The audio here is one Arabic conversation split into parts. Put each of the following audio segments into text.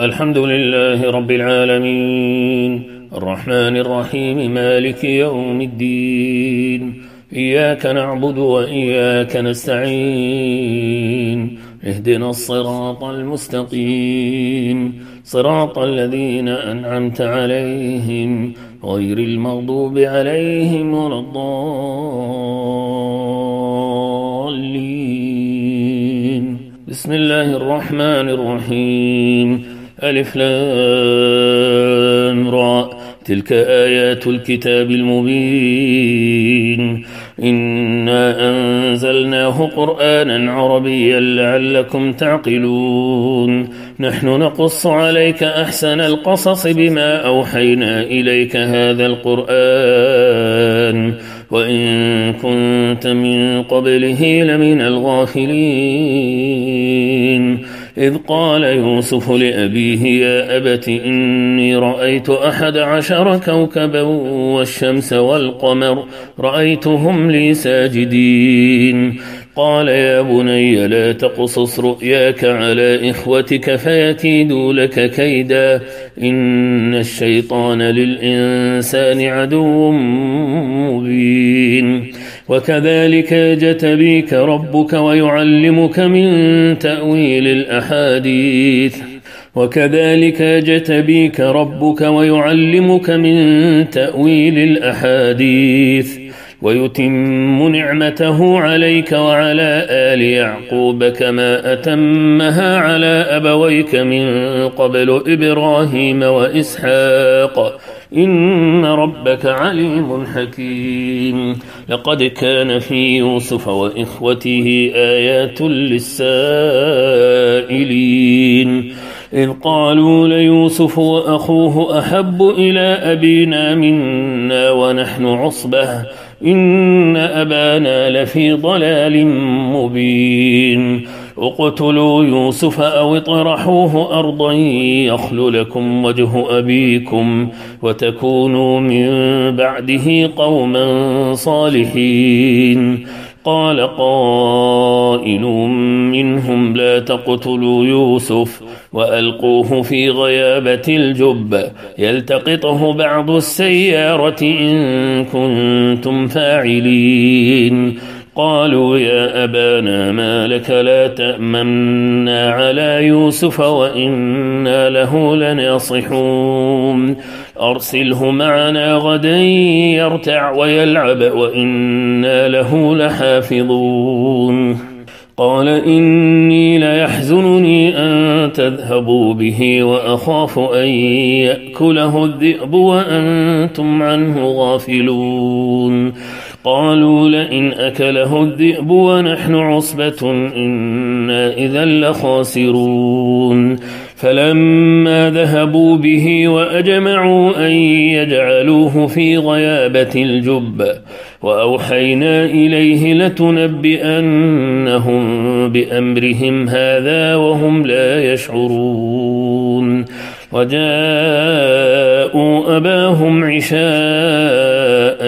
الحمد لله رب العالمين الرحمن الرحيم مالك يوم الدين إياك نعبد وإياك نستعين اهدنا الصراط المستقيم صراط الذين أنعمت عليهم غير المغضوب عليهم ولا الضالين بسم الله الرحمن الرحيم ألف لام را تلك آيات الكتاب المبين إنا أنزلناه قرآنا عربيا لعلكم تعقلون نحن نقص عليك أحسن القصص بما أوحينا إليك هذا القرآن وإن كنت من قبله لمن الغافلين إذ قال يوسف لأبيه يا أبت إني رأيت 11 كوكبا والشمس والقمر رأيتهم لي ساجدين قال يا بني لا تقصص رؤياك على إخوتك فيكيدوا لك كيدا إن الشيطان للإنسان عدو مبين وكذلك يجتبيك ربك ويعلمك من تأويل الأحاديث ويتم نعمته عليك وعلى آل يعقوب كما أتمها على أبويك من قبل إبراهيم وإسحاق إن ربك عليم حكيم لقد كان في يوسف وإخوته آيات للسائلين إذ قالوا ليوسف وأخوه أحب إلى أبينا منا ونحن عصبة إن أبانا لفي ضلال مبين اقتلوا يوسف أو اطرحوه أرضا يخل لكم وجه أبيكم وتكونوا من بعده قوما صالحين قال قائل منهم لا تقتلوا يوسف وألقوه في غيابة الجب يلتقطه بعض السيارة إن كنتم فاعلين قالوا يا أبانا ما لك لا تأمنا على يوسف وإنا له لناصحون أرسله معنا غدا يرتع ويلعب وإنا له لحافظون قال إني ليحزنني أن تذهبوا به وأخاف أن يأكله الذئب وأنتم عنه غافلون قالوا لئن أكله الذئب ونحن عصبة إنا إذا لخاسرون فلما ذهبوا به وأجمعوا أن يجعلوه في غيابة الجب وأوحينا إليه لتنبئنهم بأمرهم هذا وهم لا يشعرون وجاءوا أباهم عشاء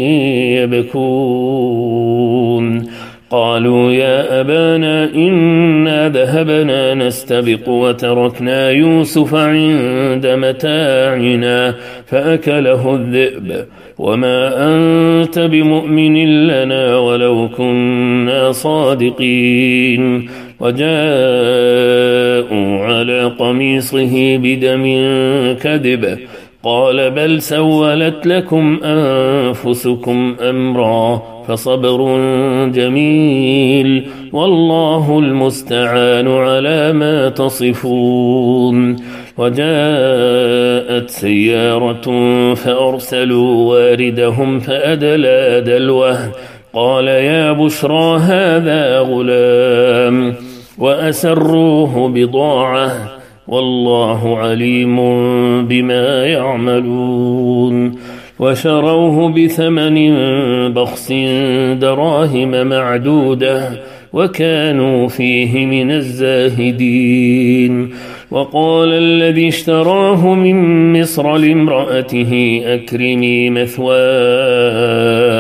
يبكون قالوا يا أبانا إنا ذهبنا نستبق وتركنا يوسف عند متاعنا فأكله الذئب وما أنت بمؤمن لنا ولو كنا صادقين وجاءوا على قميصه بدم كذب قال بل سولت لكم أنفسكم أمرا فصبر جميل والله المستعان على ما تصفون وجاءت سيارة فأرسلوا واردهم فأدلى دلوه قال يا بشرى هذا غلام وأسروه بضاعة والله عليم بما يعملون وشروه بثمن بخس دراهم معدودة وكانوا فيه من الزاهدين وقال الذي اشتراه من مصر لامرأته أكرمي مثواه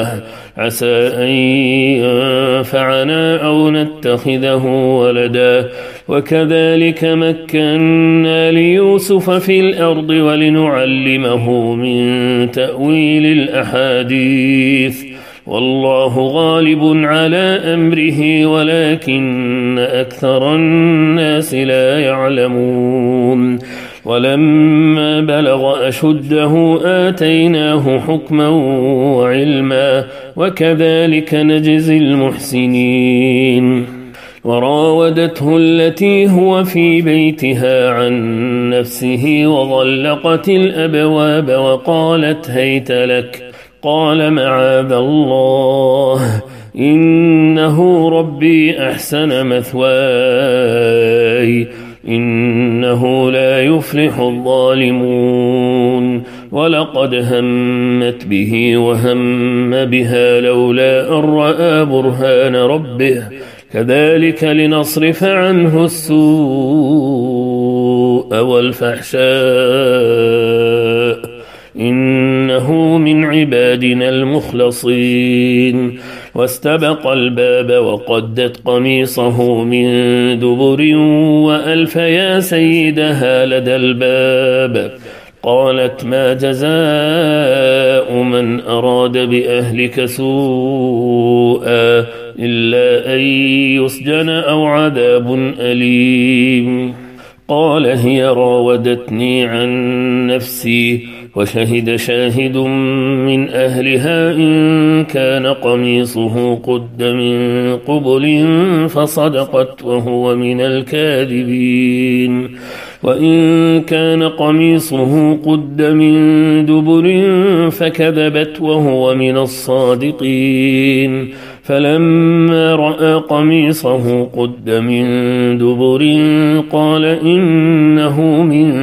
عسى أن ينفعنا أو نتخذه ولدا وكذلك مكنا ليوسف في الأرض ولنعلمه من تأويل الأحاديث والله غالب على أمره ولكن أكثر الناس لا يعلمون ولما بلغ أشده آتيناه حكما وعلما وكذلك نجزي المحسنين وراودته التي هو في بيتها عن نفسه وغلقت الأبواب وقالت هيت لك قال معاذ الله إنه ربي أحسن مثواي إنه لا يفلح الظالمون ولقد همت به وهم بها لولا أن رأى برهان ربه كذلك لنصرف عنه السوء والفحشاء إنه من عبادنا المخلصين واستبق الباب وقدت قميصه من دبر وألف يا سيدها لدى الباب قالت ما جزاء من أراد بأهلك سوءا إلا أن يسجن أو عذاب أليم قال هي راودتني عن نفسي وشهد شاهد من أهلها إن كان قميصه قد من قبل فصدقت وهو من الكاذبين وإن كان قميصه قد من دبر فكذبت وهو من الصادقين فلما رأى قميصه قد من دبر قال إنه من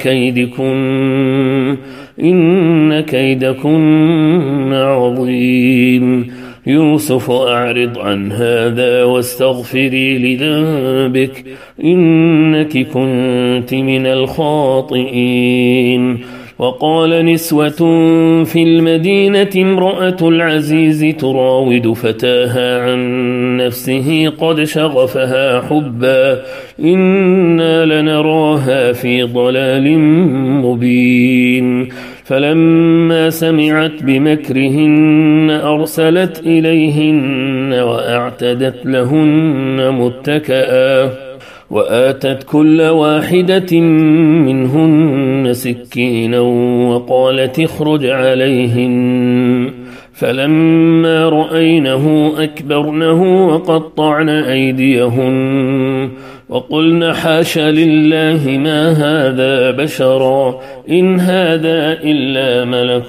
كيدكن إن كيدكن عظيم يوسف أعرض عن هذا واستغفري لذنبك إنك كنت من الخاطئين وقال نسوة في المدينة امرأة العزيز تراود فتاها عن نفسه قد شغفها حبا إنا لنراها في ضلال مبين فلما سمعت بمكرهن أرسلت إليهن وأعتدت لهن متكئا وآتت كل واحدة منهن سكينا وقالت اخرج عليهن فلما رأينه أكبرنه وقطعن أيديهن وقلن حاش لله ما هذا بشرا إن هذا إلا ملك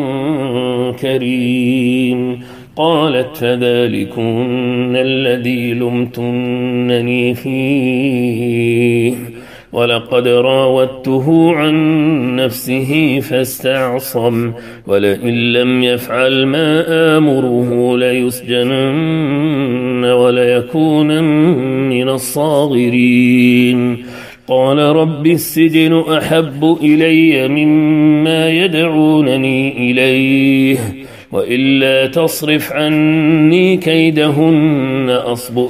كريم قالت فذلكن الذي لمتنني فيه ولقد راودته عن نفسه فاستعصم ولئن لم يفعل ما آمره ليسجنن وليكونن من الصاغرين قال رب السجن أحب إلي مما يدعونني إليه وإلا تصرف عني كيدهن أصب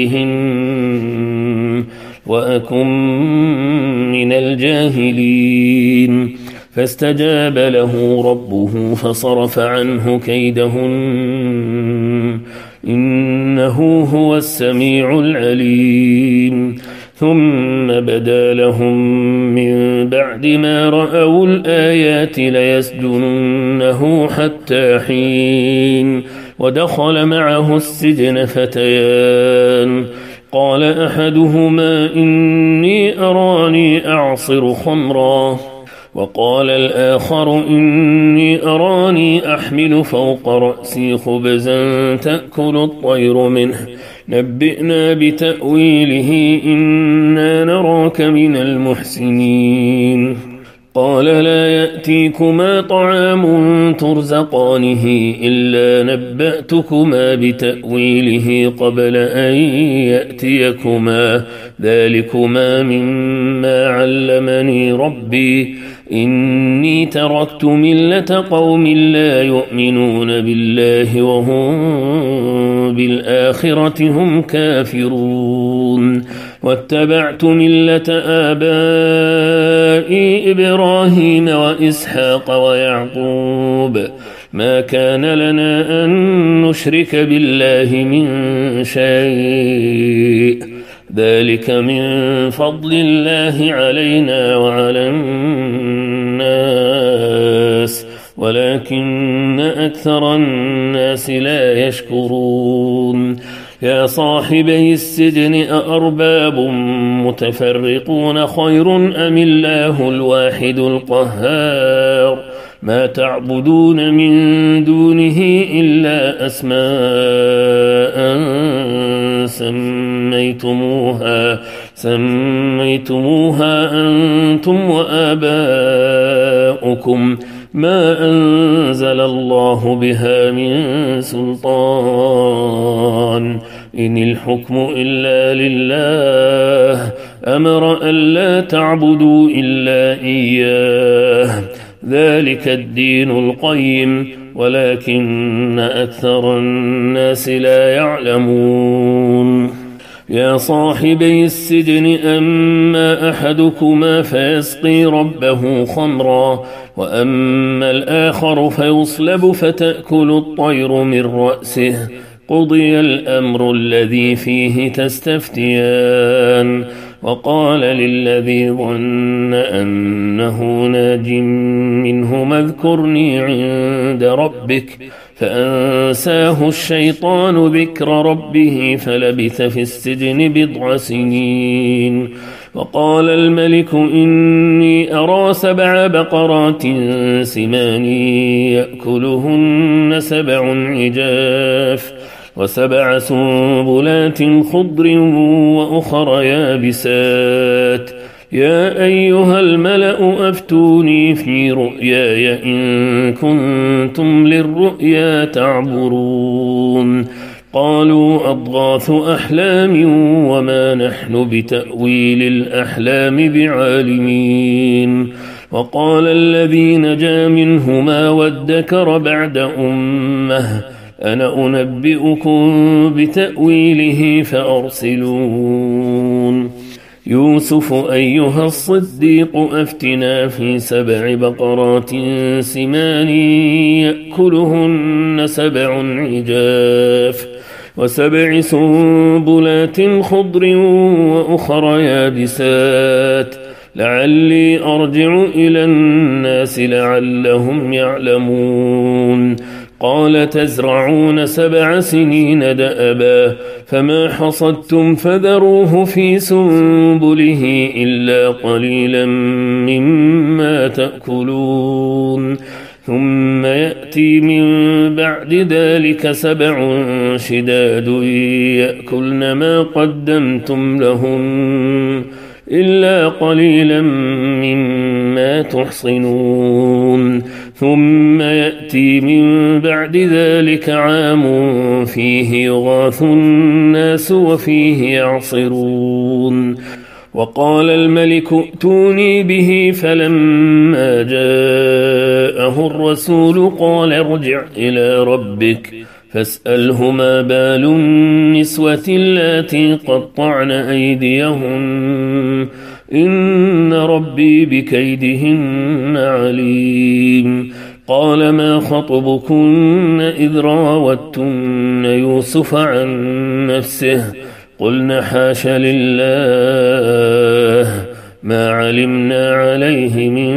إليهن وأكن من الجاهلين فاستجاب له ربه فصرف عنه كيدهن إنه هو السميع العليم ثم بدا لهم من بعد ما رأوا الآيات ليسجننه حتى حين ودخل معه السجن فتيان قال أحدهما إني أراني أعصر خمرا وقال الآخر إني أراني أحمل فوق رأسي خبزا تأكل الطير منه نبئنا بتأويله إنا نراك من المحسنين قال لا يأتيكما طعام ترزقانه إلا نبأتكما بتأويله قبل أن يأتيكما ذلكما مما علمني ربي إني تركت ملة قوم لا يؤمنون بالله وهم بالآخرة هم كافرون واتبعت ملة آبائي إبراهيم وإسحاق ويعقوب ما كان لنا أن نشرك بالله من شيء ذلك من فضل الله علينا وعلى الناس ولكن أكثر الناس لا يشكرون يا صاحبي السجن أأرباب متفرقون خير أم الله الواحد القهار ما تعبدون من دونه إلا أسماء سميتموها أنتم وآباؤكم ما أنزل الله بها من سلطان إن الحكم إلا لله أمر ألا تعبدوا إلا إياه ذلك الدين القيم ولكن أكثر الناس لا يعلمون يا صاحبي السجن أما أحدكما فيسقي ربه خمرا وأما الآخر فيصلب فتأكل الطير من رأسه قضي الأمر الذي فيه تستفتيان وقال للذي ظن أنه ناج منهما اذكرني عند ربك فأنساه الشيطان ذكر ربه فلبث في السجن 9 سنين وقال الملك إني أرى 7 بقرات سمان يأكلهن 7 عجاف و7 سنبلات خضر وأخر يابسات يا أيها الملأ أفتوني في رؤياي إن كنتم للرؤيا تعبرون قالوا أضغاث أحلام وما نحن بتأويل الأحلام بعالمين وقال الذي نجا منهما وادكر بعد أمة أنا أنبئكم بتأويله فأرسلون يوسف أيها الصديق أفتنا في 7 بقرات سمان يأكلهن 7 عجاف و7 سنبلات خضر وأخر يابسات لعلي أرجع إلى الناس لعلهم يعلمون قال تزرعون 7 سنين دأبا فما حصدتم فذروه في سنبله إلا قليلا مما تأكلون ثم يأتي من بعد ذلك 7 شداد يأكلن ما قدمتم لهم إلا قليلا مما تحصنون ثم يأتي من بعد ذلك عام فيه يغاث الناس وفيه يعصرون وقال الملك ائتوني به فلما جاءه الرسول قال ارجع إلى ربك فاسأله ما بال النسوة اللاتي قطعن أيديهن إن ربي بكيدهن عليم قال ما خطبكن إذ راوتن يوسف عن نفسه قلن حاش لله ما علمنا عليه من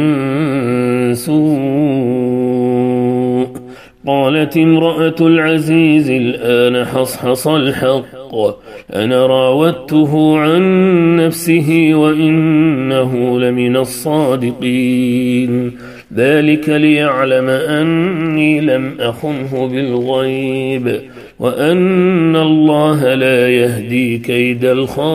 سوء قالت امرأة العزيز الآن حصحص الحق أنا راودته عن نفسه وإنه لمن الصادقين ذلك ليعلم أني لم أخنه بالغيب وأن الله لا يهدي كيد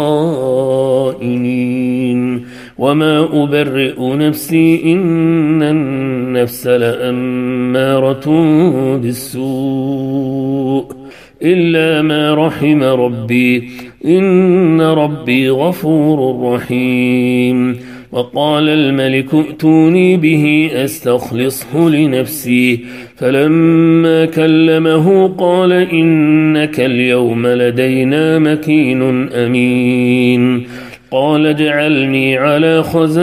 الخائنين وما أبرئ نفسي إن النفس لأمارة بالسوء إلا ما رحم ربي إن ربي غفور رحيم. وقال الملك ائتوني به أستخلصه لنفسي، فلما كلمه قال إنك اليوم لدينا مكين أمين. قال اجعلني على خزائن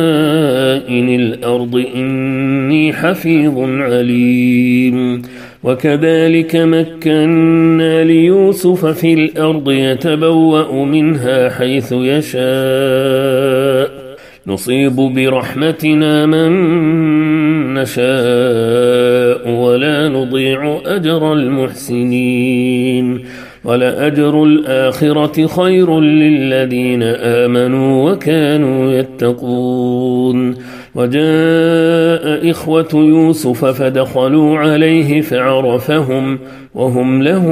الأرض إني حفيظ عليم. وكذلك مكنا ليوسف في الأرض يتبوأ منها حيث يشاء، نصيب برحمتنا من نشاء ولا نضيع أجر المحسنين. ولأجر الآخرة خير للذين آمنوا وكانوا يتقون. وجاء إخوة يوسف فدخلوا عليه فعرفهم وهم له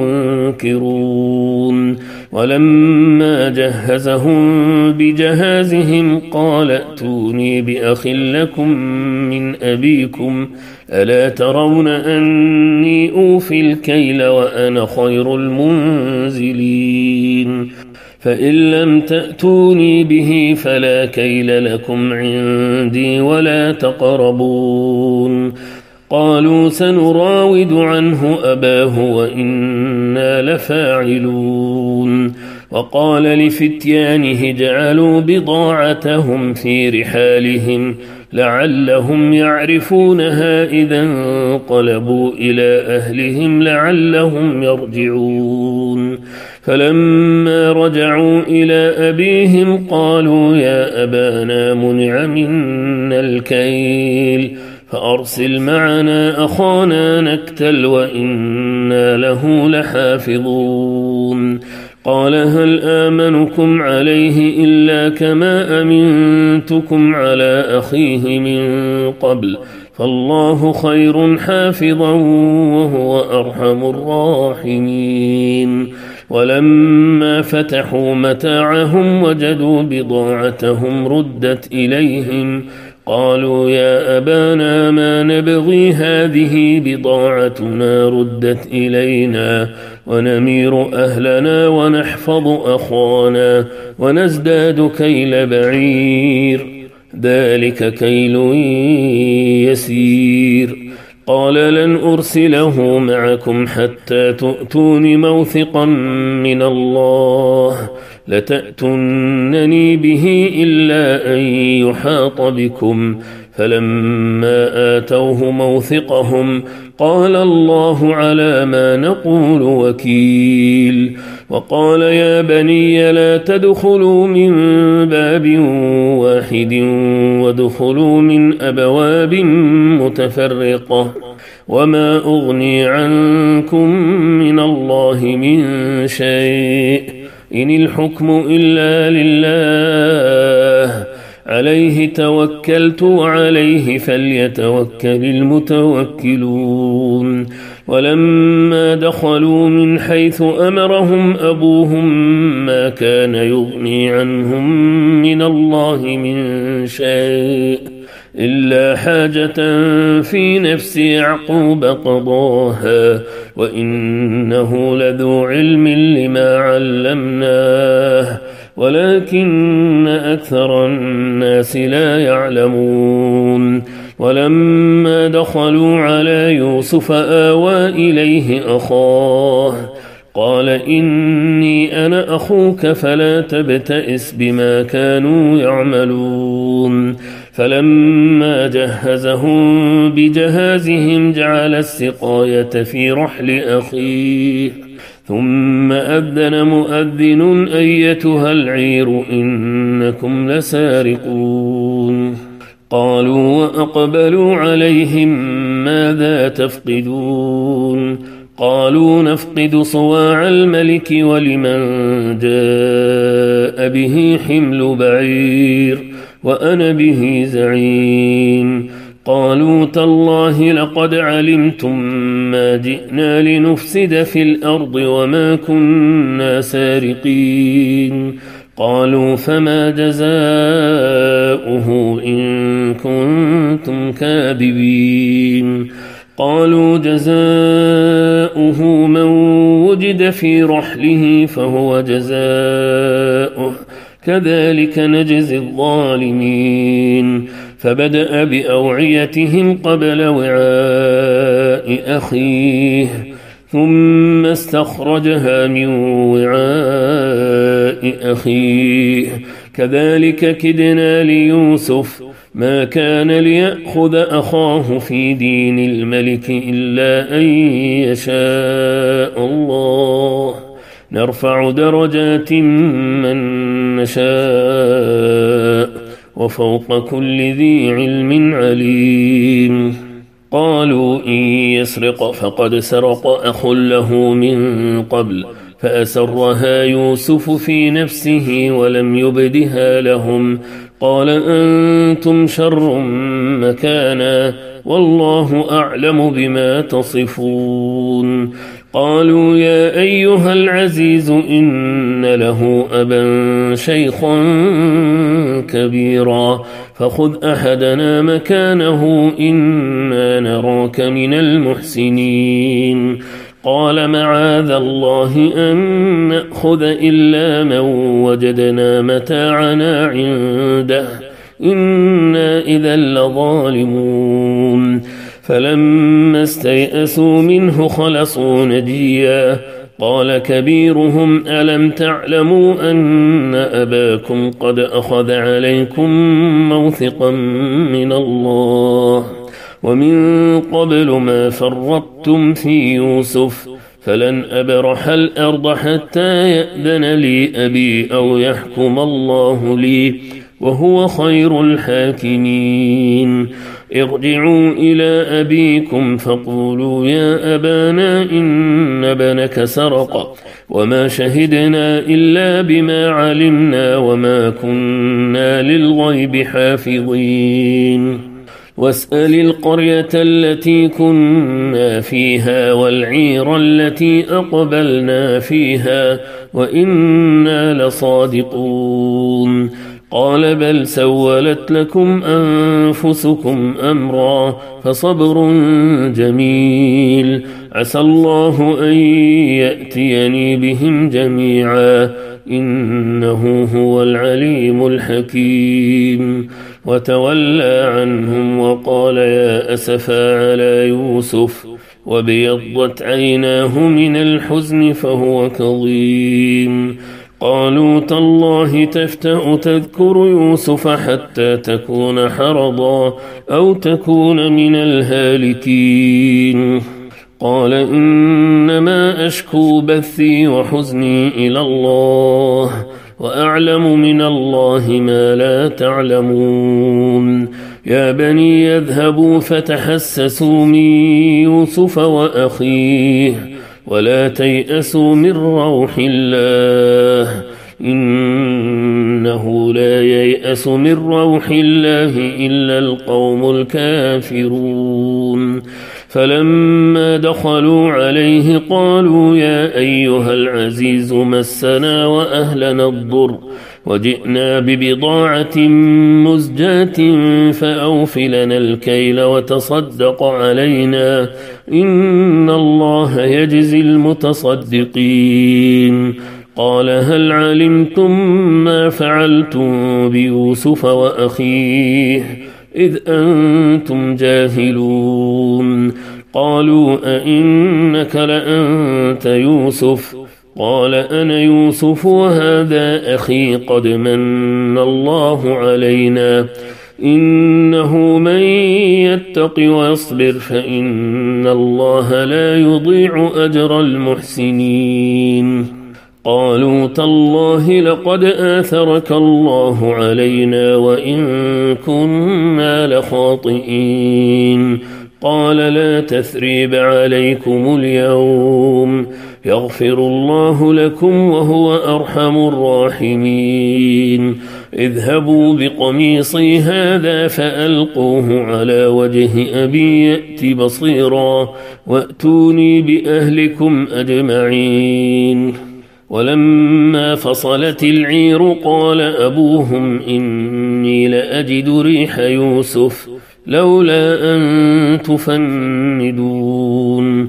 منكرون. ولما جهزهم بجهازهم قال ائتوني بأخ لكم من أبيكم ألا ترون أني أوفي الكيل وأنا خير المنزلين. فإن لم تأتوني به فلا كيل لكم عندي ولا تقربون. قالوا سنراود عنه أباه وإنا لفاعلون. وقال لفتيانه جعلوا بضاعتهم في رحالهم لعلهم يعرفونها إذا انقلبوا إلى أهلهم لعلهم يرجعون. فلما رجعوا إلى أبيهم قالوا يا أبانا منع منا الكيل فأرسل معنا أخانا نكتل وإنا له لحافظون. قال هل آمنكم عليه إلا كما أمنتكم على أخيه من قبل فالله خير حافظا وهو أرحم الراحمين. ولما فتحوا متاعهم وجدوا بضاعتهم ردت إليهم قالوا يا أبانا ما نبغي هذه بضاعتنا ردت إلينا ونمير أهلنا ونحفظ أخانا ونزداد كيل بعير ذلك كيل يسير. قال لن أرسله معكم حتى تؤتون موثقا من الله لتأتونني به إلا أن يحاط بكم. فلما آتوه موثقهم قال الله على ما نقول وكيل. وقال يا بني لا تدخلوا من باب واحد وادخلوا من أبواب متفرقة وما أغني عنكم من الله من شيء إن الحكم إلا لله عليه توكلت وعليه فليتوكل المتوكلون. ولما دخلوا من حيث أمرهم أبوهم ما كان يغني عنهم من الله من شيء إلا حاجة في نفس يعقوب قضاها وإنه لذو علم لما علمناه ولكن أكثر الناس لا يعلمون. ولما دخلوا على يوسف آوى إليه أخاه قال إني أنا أخوك فلا تبتئس بما كانوا يعملون. فلما جهزهم بجهازهم جعل السقاية في رحل أخيه ثم أذن مؤذن أيتها العير إنكم لسارقون. قالوا وأقبلوا عليهم ماذا تفقدون قالوا نفقد صواع الملك ولمن جاء به حمل بعير وأنا به زعيم. قالوا تالله لقد علمتم ما جئنا لنفسد في الأرض وما كنا سارقين. قالوا فما جزاؤه إن كنتم كاذبين. قالوا جزاؤه من وجد وجد في رحله فهو جزاؤه كذلك نجزي الظالمين فبدأ بأوعيتهم قبل وعاء أخيه ثم استخرجها من وعاء أخيه كذلك كدنا ليوسف ما كان ليأخذ أخاه في دين الملك إلا أن يشاء الله نرفع درجات من نشاء وفوق كل ذي علم عليم قالوا إن يسرق فقد سرق أخ له من قبل فأسرها يوسف في نفسه ولم يبدها لهم قال أنتم شر مكانا والله أعلم بما تصفون قالوا يا أيها العزيز إن له أبا شيخا كبيرا فخذ أحدنا مكانه إنا نراك من المحسنين قال معاذ الله أن نأخذ إلا من وجدنا متاعنا عنده إنا إذا لظالمون فلما استيئسوا منه خلصوا نجيا قال كبيرهم ألم تعلموا أن أباكم قد أخذ عليكم موثقا من الله ومن قبل ما فرطتم في يوسف فلن أبرح الأرض حتى يأذن لي أبي أو يحكم الله لي وهو خير الحاكمين ارجعوا إلى أبيكم فقولوا يا أبانا إن ابنك سرق وما شهدنا إلا بما علمنا وما كنا للغيب حافظين واسأل القرية التي كنا فيها والعير التي أقبلنا فيها وإنا لصادقون قال بل سولت لكم أنفسكم أمرا فصبر جميل عسى الله أن يأتيني بهم جميعا إنه هو العليم الحكيم وتولى عنهم وقال يا أسفا على يوسف وابيضت عيناه من الحزن فهو كظيم قالوا تالله تفتأ تذكر يوسف حتى تكون حرضا أو تكون من الهالكين قال إنما أشكو بثي وحزني إلى الله وأعلم من الله ما لا تعلمون يا بني يذهبوا فتحسسوا من يوسف وأخيه ولا تيأسوا من روح الله إنه لا ييأس من روح الله إلا القوم الكافرون فلما دخلوا عليه قالوا يا أيها العزيز مسنا وأهلنا الضر وجئنا ببضاعة مزجاة فأوف لنا الكيل وتصدق علينا إن الله يجزي المتصدقين قال هل علمتم ما فعلتم بيوسف وأخيه إذ أنتم جاهلون قالوا أئنك لأنت يوسف قال أنا يوسف وهذا أخي قد من الله علينا إنه من يتق ويصبر فإن الله لا يضيع أجر المحسنين قالوا تالله لقد آثرك الله علينا وإن كنا لخاطئين قال لا تثريب عليكم اليوم يغفر الله لكم وهو أرحم الراحمين اذهبوا بقميصي هذا فألقوه على وجه أبي يأت بصيرا وأتوني بأهلكم أجمعين ولما فصلت العير قال أبوهم إني لأجد ريح يوسف لولا أن تفندون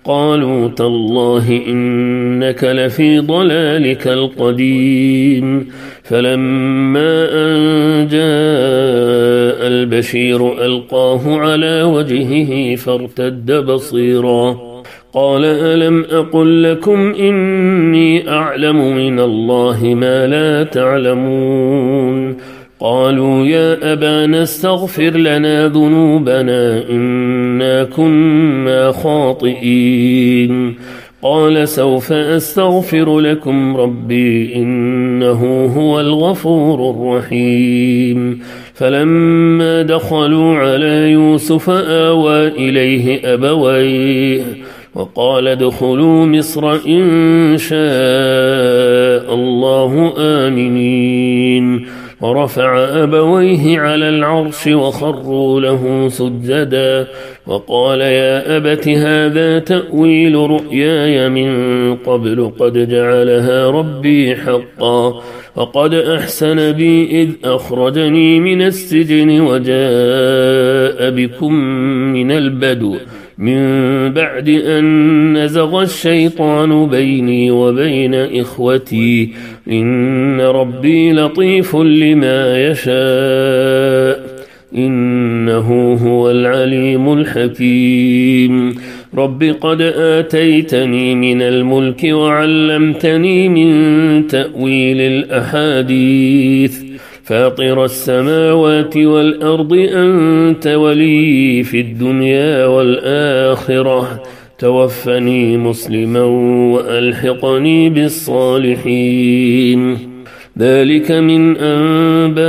قالوا تالله إنك لفي ضلالك القديم. فلما أن جاء البشير ألقاه على وجهه فارتد بصيرا قال ألم أقل لكم إني أعلم من الله ما لا تعلمون. قالوا يا أبانا استغفر لنا ذنوبنا إنا كنا خاطئين. قال سوف أستغفر لكم ربي إنه هو الغفور الرحيم. فلما دخلوا على يوسف آوى إليه أبويه وقال ادخلوا مصر إن شاء الله آمنين. ورفع أبويه على العرش وخروا له سجدا وقال يا أبت هذا تأويل رؤياي من قبل قد جعلها ربي حقا وقد أحسن بي إذ أخرجني من السجن وجاء بكم من البدو من بعد أن نزغ الشيطان بيني وبين إخوتي إن ربي لطيف لما يشاء إنه هو العليم الحكيم. رب قد آتيتني من الملك وعلمتني من تأويل الأحاديث فاطر السماوات والأرض أنت ولي في الدنيا والآخرة توفني مسلما وألحقني بالصالحين. ذلك من أنباء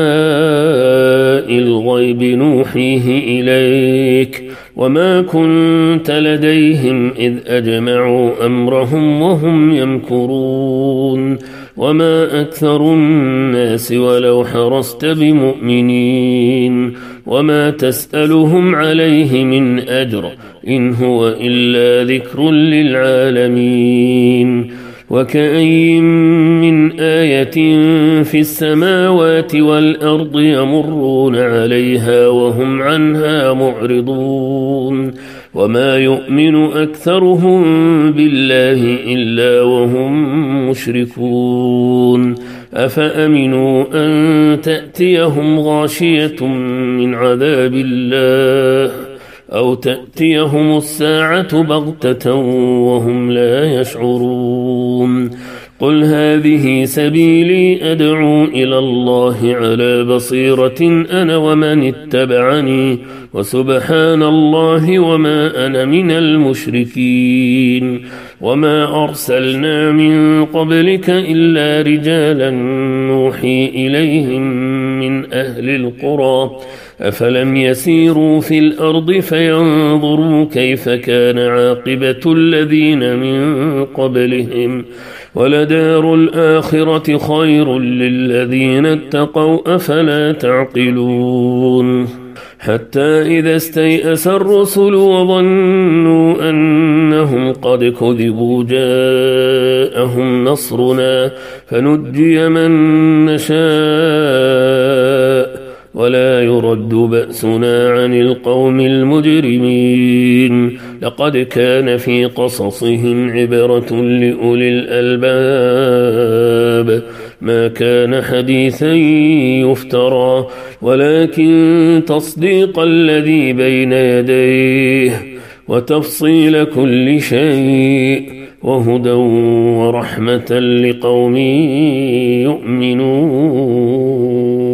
الغيب نوحيه إليك وما كنت لديهم إذ أجمعوا أمرهم وهم يمكرون وما أكثر الناس ولو حرصت بمؤمنين وما تسألهم عليه من أجر إن هو إلا ذكر للعالمين. وكأين من آية في السماوات والأرض يمرون عليها وهم عنها معرضون وما يؤمن أكثرهم بالله إلا وهم مشركون. أفأمنوا أن تأتيهم غاشية من عذاب الله أو تأتيهم الساعة بغتة وهم لا يشعرون. قل هذه سبيلي أدعو إلى الله على بصيرة أنا ومن اتبعني وسبحان الله وما أنا من المشركين. وما أرسلنا من قبلك إلا رجالا نوحي إليهم من أهل القرى أفلم يسيروا في الأرض فينظروا كيف كان عاقبة الذين من قبلهم ولدار الآخرة خير للذين اتقوا أفلا تعقلون. حتى إذا استيأس الرسل وظنوا أنهم قد كذبوا جاءهم نصرنا فنجي من نشاء ولا يرد بأسنا عن القوم المجرمين. لقد كان في قصصهم عبرة لأولي الألباب ما كان حديثا يفترى ولكن تصديق الذي بين يديه وتفصيل كل شيء وهدى ورحمة لقوم يؤمنون.